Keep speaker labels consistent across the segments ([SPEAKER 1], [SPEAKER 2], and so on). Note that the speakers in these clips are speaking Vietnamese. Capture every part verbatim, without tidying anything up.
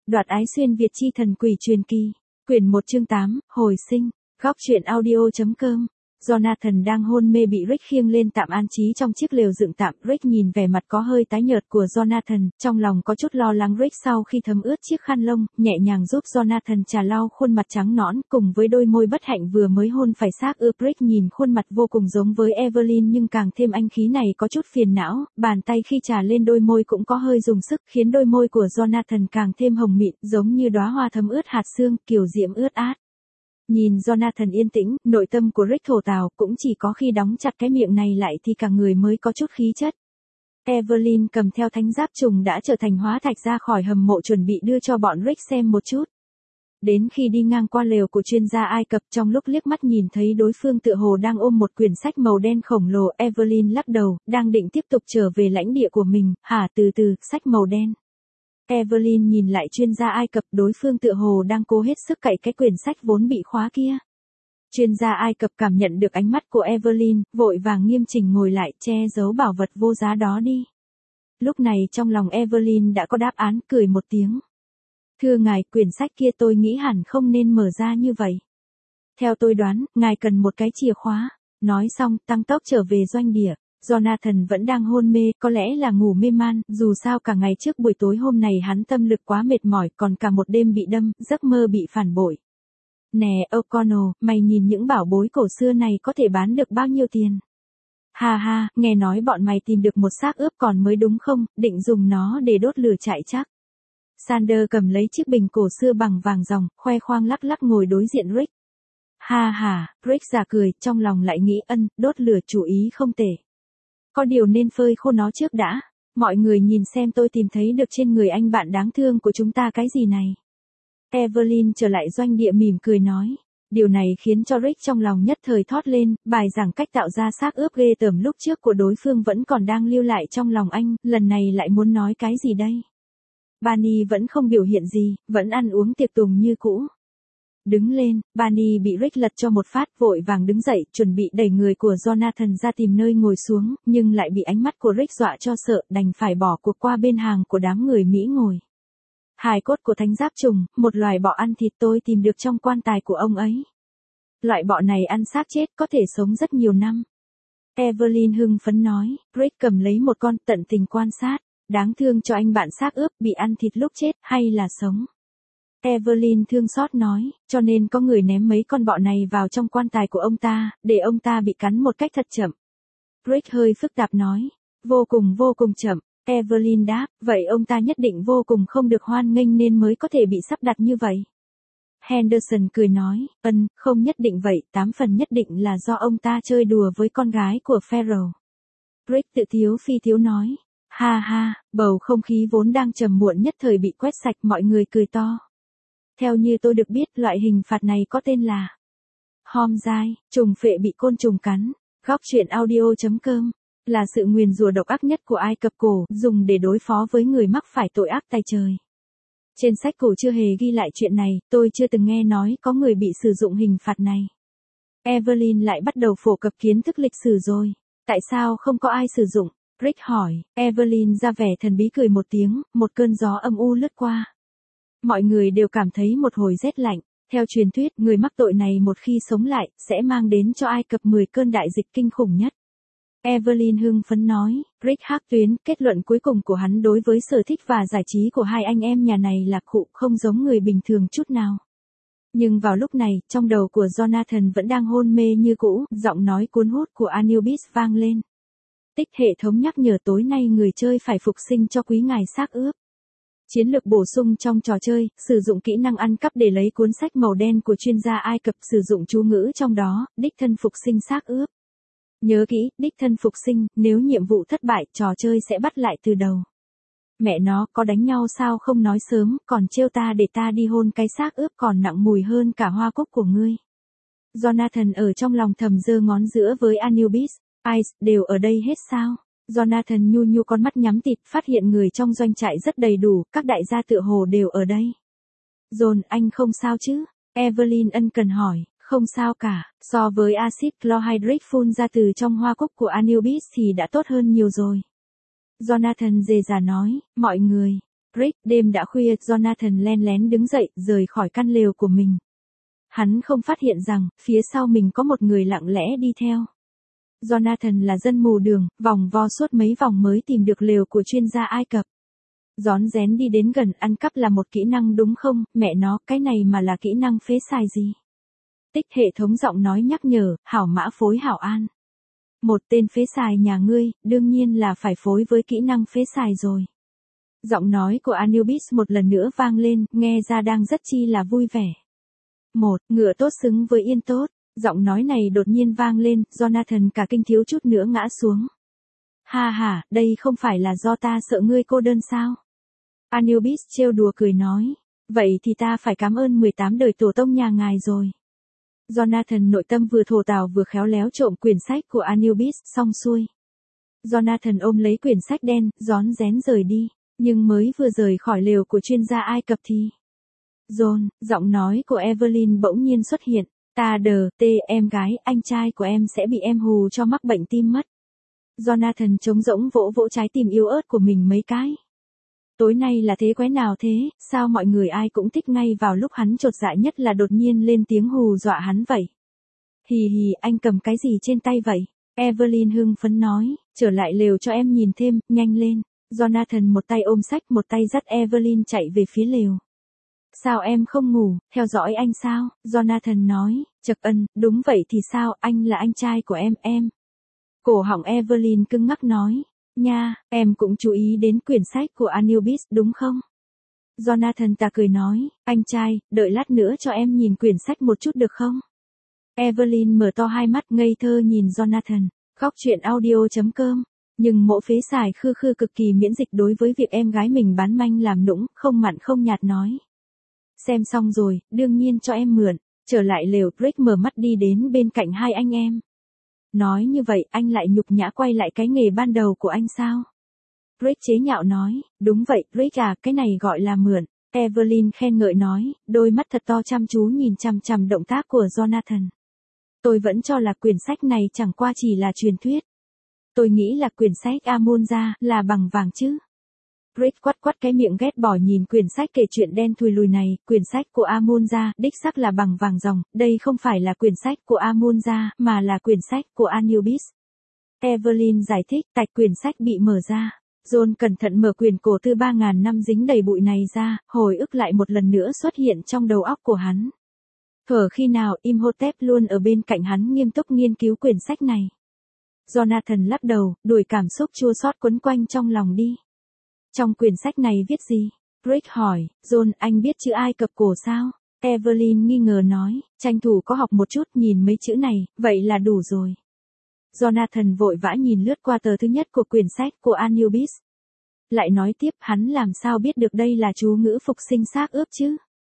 [SPEAKER 1] Đoạt ái xuyên Việt chi thần quỷ truyền kỳ. Quyển một chương tám, hồi sinh. Góc truyện audio chấm com. Jonathan đang hôn mê bị Rick khiêng lên tạm an trí trong chiếc lều dựng tạm. Rick nhìn vẻ mặt có hơi tái nhợt của Jonathan, trong lòng có chút lo lắng. Rick sau khi thấm ướt chiếc khăn lông, nhẹ nhàng giúp Jonathan chà lau khuôn mặt trắng nõn, cùng với đôi môi bất hạnh vừa mới hôn phải xác ướp. Rick nhìn khuôn mặt vô cùng giống với Evelyn nhưng càng thêm anh khí này có chút phiền não, bàn tay khi chà lên đôi môi cũng có hơi dùng sức, khiến đôi môi của Jonathan càng thêm hồng mịn, giống như đóa hoa thấm ướt hạt sương, kiều diễm ướt át. Nhìn Jonathan yên tĩnh, nội tâm của Rick thổ tào, cũng chỉ có khi đóng chặt cái miệng này lại thì cả người mới có chút khí chất. Evelyn cầm theo thánh giáp trùng đã trở thành hóa thạch ra khỏi hầm mộ chuẩn bị đưa cho bọn Rick xem một chút. Đến khi đi ngang qua lều của chuyên gia Ai Cập, trong lúc liếc mắt nhìn thấy đối phương tựa hồ đang ôm một quyển sách màu đen khổng lồ, Evelyn lắc đầu, đang định tiếp tục trở về lãnh địa của mình. Hả? Từ từ, sách màu đen. Evelyn nhìn lại chuyên gia Ai Cập, đối phương tựa hồ đang cố hết sức cạy cái quyển sách vốn bị khóa kia. Chuyên gia Ai Cập cảm nhận được ánh mắt của Evelyn, vội vàng nghiêm chỉnh ngồi lại, che giấu bảo vật vô giá đó đi. Lúc này trong lòng Evelyn đã có đáp án, cười một tiếng. Thưa ngài, quyển sách kia tôi nghĩ hẳn không nên mở ra như vậy. Theo tôi đoán, ngài cần một cái chìa khóa. Nói xong, tăng tốc trở về doanh địa. Jonathan vẫn đang hôn mê, có lẽ là ngủ mê man, dù sao cả ngày trước buổi tối hôm này hắn tâm lực quá mệt mỏi, còn cả một đêm bị đâm, giấc mơ bị phản bội. Nè O'Connell, mày nhìn những bảo bối cổ xưa này có thể bán được bao nhiêu tiền? Ha ha, nghe nói bọn mày tìm được một xác ướp còn mới đúng không, định dùng nó để đốt lửa chạy chắc. Sander cầm lấy chiếc bình cổ xưa bằng vàng ròng, khoe khoang lắc lắc ngồi đối diện Rick. Ha ha, Rick giả cười, trong lòng lại nghĩ ân, đốt lửa chủ ý không tệ. Có điều nên phơi khô nó trước đã. Mọi người nhìn xem tôi tìm thấy được trên người anh bạn đáng thương của chúng ta cái gì này. Evelyn trở lại doanh địa mỉm cười nói. Điều này khiến cho Rick trong lòng nhất thời thót lên, bài giảng cách tạo ra xác ướp ghê tởm lúc trước của đối phương vẫn còn đang lưu lại trong lòng anh, lần này lại muốn nói cái gì đây? Barney vẫn không biểu hiện gì, vẫn ăn uống tiệc tùng như cũ. Đứng lên, Barney bị Rick lật cho một phát, vội vàng đứng dậy, chuẩn bị đẩy người của Jonathan ra tìm nơi ngồi xuống, nhưng lại bị ánh mắt của Rick dọa cho sợ, đành phải bỏ cuộc qua bên hàng của đám người Mỹ ngồi. Hài cốt của thánh giáp trùng, một loài bọ ăn thịt tôi tìm được trong quan tài của ông ấy. Loại bọ này ăn xác chết có thể sống rất nhiều năm. Evelyn hưng phấn nói, Rick cầm lấy một con, tận tình quan sát, đáng thương cho anh bạn xác ướp bị ăn thịt lúc chết, hay là sống. Evelyn thương xót nói, cho nên có người ném mấy con bọ này vào trong quan tài của ông ta, để ông ta bị cắn một cách thật chậm. Rick hơi phức tạp nói, vô cùng vô cùng chậm. Evelyn đáp, vậy ông ta nhất định vô cùng không được hoan nghênh nên mới có thể bị sắp đặt như vậy. Henderson cười nói, ân, không nhất định vậy, tám phần nhất định là do ông ta chơi đùa với con gái của Pharaoh. Rick tự thiếu phi thiếu nói, ha ha, bầu không khí vốn đang trầm muộn nhất thời bị quét sạch, mọi người cười to. Theo như tôi được biết, loại hình phạt này có tên là Hom dai, trùng phệ bị côn trùng cắn. Góc truyện audio chấm com là sự nguyền rủa độc ác nhất của Ai Cập cổ, dùng để đối phó với người mắc phải tội ác tay trời. Trên sách cổ chưa hề ghi lại chuyện này, tôi chưa từng nghe nói có người bị sử dụng hình phạt này. Evelyn lại bắt đầu phổ cập kiến thức lịch sử rồi. Tại sao không có ai sử dụng? Rick hỏi. Evelyn ra vẻ thần bí cười một tiếng, một cơn gió âm u lướt qua. Mọi người đều cảm thấy một hồi rét lạnh. Theo truyền thuyết, người mắc tội này một khi sống lại, sẽ mang đến cho Ai Cập mười cơn đại dịch kinh khủng nhất. Evelyn hưng phấn nói, Rick hắc tuyến, kết luận cuối cùng của hắn đối với sở thích và giải trí của hai anh em nhà này là khụ, không giống người bình thường chút nào. Nhưng vào lúc này, trong đầu của Jonathan vẫn đang hôn mê như cũ, giọng nói cuốn hút của Anubis vang lên. Tích hệ thống nhắc nhở tối nay người chơi phải phục sinh cho quý ngài xác ướp. Chiến lược bổ sung trong trò chơi, sử dụng kỹ năng ăn cắp để lấy cuốn sách màu đen của chuyên gia Ai Cập, sử dụng chú ngữ trong đó, đích thân phục sinh xác ướp. Nhớ kỹ, đích thân phục sinh, nếu nhiệm vụ thất bại, trò chơi sẽ bắt lại từ đầu. Mẹ nó, có đánh nhau sao không nói sớm, còn trêu ta để ta đi hôn cái xác ướp còn nặng mùi hơn cả hoa cúc của ngươi. Jonathan ở trong lòng thầm giơ ngón giữa với Anubis, Ice, đều ở đây hết sao? Jonathan nhu nhu con mắt nhắm tịt, phát hiện người trong doanh trại rất đầy đủ, các đại gia tựa hồ đều ở đây. John, anh không sao chứ? Evelyn ân cần hỏi. Không sao cả, so với axit chlorhydric phun ra từ trong hoa cúc của Anubis thì đã tốt hơn nhiều rồi. Jonathan dè dà nói, mọi người, Rick, đêm đã khuya, Jonathan len lén đứng dậy, rời khỏi căn lều của mình. Hắn không phát hiện rằng, phía sau mình có một người lặng lẽ đi theo. Jonathan là dân mù đường, vòng vo suốt mấy vòng mới tìm được lều của chuyên gia Ai Cập. Rón rén đi đến gần, ăn cắp là một kỹ năng đúng không, mẹ nó, cái này mà là kỹ năng phế xài gì? Tích hệ thống giọng nói nhắc nhở, hảo mã phối hảo an. Một tên phế xài nhà ngươi, đương nhiên là phải phối với kỹ năng phế xài rồi. Giọng nói của Anubis một lần nữa vang lên, nghe ra đang rất chi là vui vẻ. Một, ngựa tốt xứng với yên tốt. Giọng nói này đột nhiên vang lên, Jonathan cả kinh thiếu chút nữa ngã xuống. Ha ha, đây không phải là do ta sợ ngươi cô đơn sao? Anubis trêu đùa cười nói. Vậy thì ta phải cảm ơn mười tám đời tổ tông nhà ngài rồi. Jonathan nội tâm vừa thổ tào vừa khéo léo trộm quyển sách của Anubis, xong xuôi. Jonathan ôm lấy quyển sách đen, rón rén rời đi, nhưng mới vừa rời khỏi lều của chuyên gia Ai Cập thì... John, giọng nói của Evelyn bỗng nhiên xuất hiện. Ta đờ, tê, em gái, anh trai của em sẽ bị em hù cho mắc bệnh tim mất. Jonathan trống rỗng vỗ vỗ trái tim yếu ớt của mình mấy cái. Tối nay là thế quái nào thế, sao mọi người ai cũng thích ngay vào lúc hắn chột dạ nhất là đột nhiên lên tiếng hù dọa hắn vậy. Hì hì, anh cầm cái gì trên tay vậy? Evelyn hưng phấn nói, trở lại lều cho em nhìn thêm, nhanh lên. Jonathan một tay ôm sách một tay dắt Evelyn chạy về phía lều. Sao em không ngủ, theo dõi anh sao? Jonathan nói, chật ân, đúng vậy thì sao, anh là anh trai của em, em. Cổ họng Evelyn cứng ngắc nói, nha, em cũng chú ý đến quyển sách của Anubis đúng không? Jonathan ta cười nói, anh trai, đợi lát nữa cho em nhìn quyển sách một chút được không? Evelyn mở to hai mắt ngây thơ nhìn Jonathan, khóc chuyện audio chấm com. Nhưng mộ phế xài khư khư cực kỳ miễn dịch đối với việc em gái mình bán manh làm nũng, không mặn không nhạt nói. Xem xong rồi, đương nhiên cho em mượn. Trở lại lều, Rick mở mắt đi đến bên cạnh hai anh em. Nói như vậy, anh lại nhục nhã quay lại cái nghề ban đầu của anh sao? Rick chế nhạo nói, đúng vậy, Rick à, cái này gọi là mượn. Evelyn khen ngợi nói, đôi mắt thật to chăm chú nhìn chằm chằm động tác của Jonathan. Tôi vẫn cho là quyển sách này chẳng qua chỉ là truyền thuyết. Tôi nghĩ là quyển sách Amun-ra là bằng vàng chứ. Rick quắt quắt cái miệng ghét bỏ nhìn quyển sách kể chuyện đen thui lùi này, quyển sách của Amun-ra, đích xác là bằng vàng ròng, đây không phải là quyển sách của Amun-ra, mà là quyển sách của Anubis. Evelyn giải thích, tạch quyển sách bị mở ra. John cẩn thận mở quyển cổ thư ba ngàn năm dính đầy bụi này ra, hồi ức lại một lần nữa xuất hiện trong đầu óc của hắn. Thở khi nào Imhotep luôn ở bên cạnh hắn nghiêm túc nghiên cứu quyển sách này. Jonathan lắc đầu, đuổi cảm xúc chua xót quấn quanh trong lòng đi. Trong quyển sách này viết gì? Rick hỏi, John, anh biết chữ Ai Cập cổ sao? Evelyn nghi ngờ nói, tranh thủ có học một chút nhìn mấy chữ này, vậy là đủ rồi. Jonathan vội vã nhìn lướt qua tờ thứ nhất của quyển sách của Anubis. Lại nói tiếp, hắn làm sao biết được đây là chú ngữ phục sinh xác ướp chứ?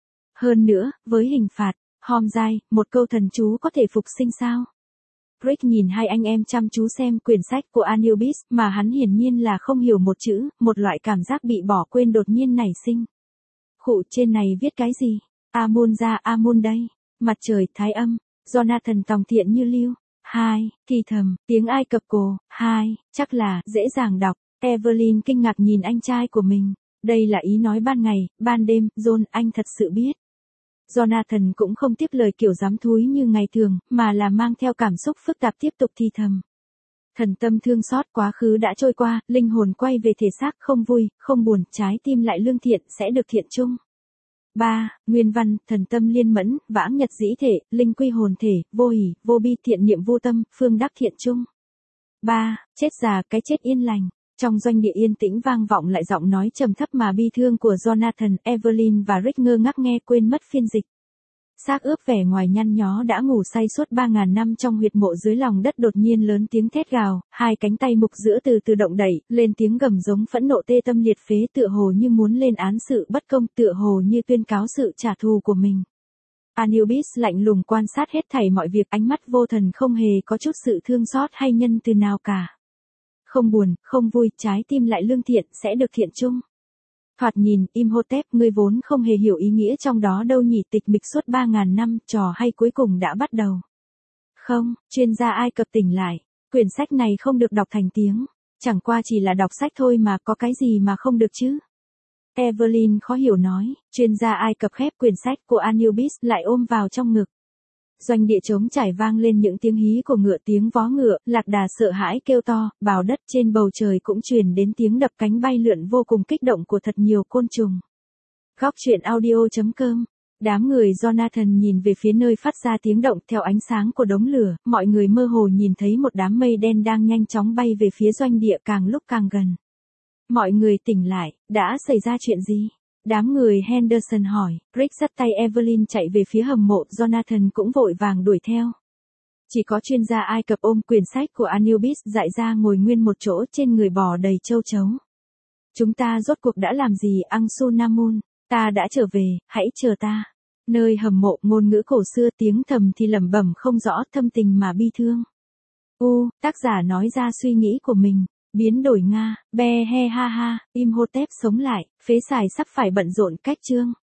[SPEAKER 1] Hơn nữa, với hình phạt, Homzai, một câu thần chú có thể phục sinh sao? Rick nhìn hai anh em chăm chú xem quyển sách của Anubis mà hắn hiển nhiên là không hiểu một chữ, một loại cảm giác bị bỏ quên đột nhiên nảy sinh. Khụ trên này viết cái gì? Amun-ra Amun đây. Mặt trời thái âm. Jonathan tòng thiện như lưu. Hai, thì thầm, tiếng Ai Cập cổ. Hai, chắc là, dễ dàng đọc. Evelyn kinh ngạc nhìn anh trai của mình. Đây là ý nói ban ngày, ban đêm, John, anh thật sự biết. Jonathan cũng không tiếp lời kiểu dám thúi như ngày thường, mà là mang theo cảm xúc phức tạp tiếp tục thì thầm. Thần tâm thương xót quá khứ đã trôi qua, linh hồn quay về thể xác không vui, không buồn, trái tim lại lương thiện, sẽ được thiện chung. ba. Nguyên văn, thần tâm liên mẫn, vãng nhật dĩ thể, linh quy hồn thể, vô hỷ, vô bi thiện niệm vô tâm, phương đắc thiện chung. ba. Chết già, cái chết yên lành. Trong doanh địa yên tĩnh vang vọng lại giọng nói trầm thấp mà bi thương của Jonathan, Evelyn và Rick ngơ ngác nghe quên mất phiên dịch. Xác ướp vẻ ngoài nhăn nhó đã ngủ say suốt ba ngàn năm trong huyệt mộ dưới lòng đất đột nhiên lớn tiếng thét gào, hai cánh tay mục giữa từ từ động đẩy, lên tiếng gầm giống phẫn nộ tê tâm liệt phế tựa hồ như muốn lên án sự bất công, tựa hồ như tuyên cáo sự trả thù của mình. Anubis lạnh lùng quan sát hết thảy mọi việc, ánh mắt vô thần không hề có chút sự thương xót hay nhân từ nào cả. Không buồn, không vui, trái tim lại lương thiện, sẽ được thiện chung. Thoạt nhìn, Imhotep, ngươi vốn không hề hiểu ý nghĩa trong đó đâu nhỉ, tịch mịch suốt ba ngàn năm, trò hay cuối cùng đã bắt đầu. Không, chuyên gia Ai Cập tỉnh lại, quyển sách này không được đọc thành tiếng, chẳng qua chỉ là đọc sách thôi mà có cái gì mà không được chứ. Evelyn khó hiểu nói, chuyên gia Ai Cập khép quyển sách của Anubis lại ôm vào trong ngực. Doanh địa trống trải vang lên những tiếng hí của ngựa, tiếng vó ngựa, lạc đà sợ hãi kêu to, bào đất trên bầu trời cũng truyền đến tiếng đập cánh bay lượn vô cùng kích động của thật nhiều côn trùng. Góc truyện audio chấm com. Đám người Jonathan nhìn về phía nơi phát ra tiếng động theo ánh sáng của đống lửa, mọi người mơ hồ nhìn thấy một đám mây đen đang nhanh chóng bay về phía doanh địa càng lúc càng gần. Mọi người tỉnh lại, đã xảy ra chuyện gì? Đám người Henderson hỏi, Rick dắt tay Evelyn chạy về phía hầm mộ, Jonathan cũng vội vàng đuổi theo. Chỉ có chuyên gia Ai Cập ôm quyển sách của Anubis dại ra ngồi nguyên một chỗ, trên người bò đầy châu chấu. Chúng ta rốt cuộc đã làm gì, Ansunamun? Ta đã trở về, hãy chờ ta. Nơi hầm mộ, ngôn ngữ cổ xưa, tiếng thầm thì lẩm bẩm không rõ, thâm tình mà bi thương. U, tác giả nói ra suy nghĩ của mình. Biến đổi Nga, be he ha ha, Imhotep sống lại, phế xài sắp phải bận rộn cách chương.